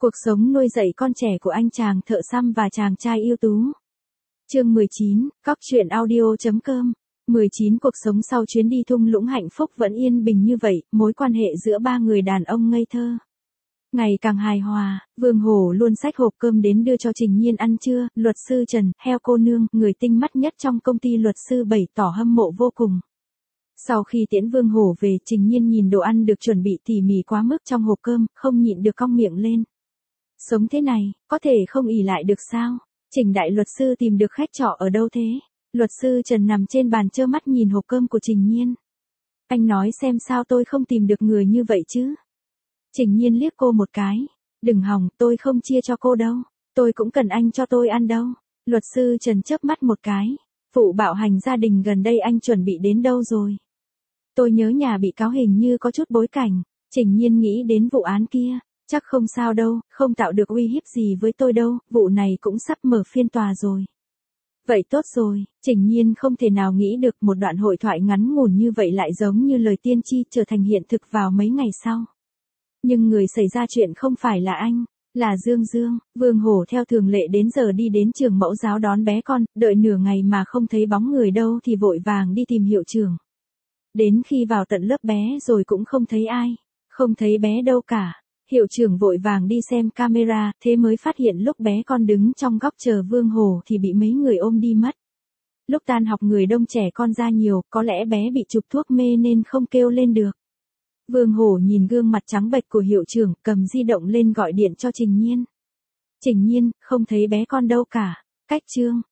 Cuộc sống nuôi dạy con trẻ của anh chàng thợ xăm và chàng trai ưu tú. Chương 19, Cóc truyện audio.com. 19 Cuộc sống sau chuyến đi thung lũng hạnh phúc vẫn yên bình như vậy, mối quan hệ giữa ba người đàn ông ngây thơ ngày càng hài hòa. Vương Hổ luôn xách hộp cơm đến đưa cho Trình Nhiên ăn trưa. Luật sư Trần, heo cô nương, người tinh mắt nhất trong công ty luật sư bày tỏ hâm mộ vô cùng. Sau khi tiễn Vương Hổ về, Trình Nhiên nhìn đồ ăn được chuẩn bị tỉ mỉ quá mức trong hộp cơm, không nhịn được cong miệng lên. Sống thế này, có thể không ỷ lại được sao? Trình đại luật sư tìm được khách trọ ở đâu thế? Luật sư Trần nằm trên bàn trơ mắt nhìn hộp cơm của Trình Nhiên. Anh nói xem sao tôi không tìm được người như vậy chứ? Trình Nhiên liếc cô một cái. Đừng hòng, tôi không chia cho cô đâu. Tôi cũng cần anh cho tôi ăn đâu. Luật sư Trần chớp mắt một cái. Vụ bạo hành gia đình gần đây anh chuẩn bị đến đâu rồi? Tôi nhớ nhà bị cáo hình như có chút bối cảnh. Trình Nhiên nghĩ đến vụ án kia. Chắc không sao đâu, không tạo được uy hiếp gì với tôi đâu, vụ này cũng sắp mở phiên tòa rồi. Vậy tốt rồi, Trình Nhiên không thể nào nghĩ được một đoạn hội thoại ngắn ngủn như vậy lại giống như lời tiên tri trở thành hiện thực vào mấy ngày sau. Nhưng người xảy ra chuyện không phải là anh, là Dương Dương. Vương Hổ theo thường lệ đến giờ đi đến trường mẫu giáo đón bé con, đợi nửa ngày mà không thấy bóng người đâu thì vội vàng đi tìm hiệu trưởng. Đến khi vào tận lớp bé rồi cũng không thấy ai, không thấy bé đâu cả. Hiệu trưởng vội vàng đi xem camera, thế mới phát hiện lúc bé con đứng trong góc chờ Vương Hổ thì bị mấy người ôm đi mất. Lúc tan học người đông trẻ con ra nhiều, có lẽ bé bị chụp thuốc mê nên không kêu lên được. Vương Hổ nhìn gương mặt trắng bệch của hiệu trưởng, cầm di động lên gọi điện cho Trình Nhiên. Trình Nhiên, không thấy bé con đâu cả. Cách Trương,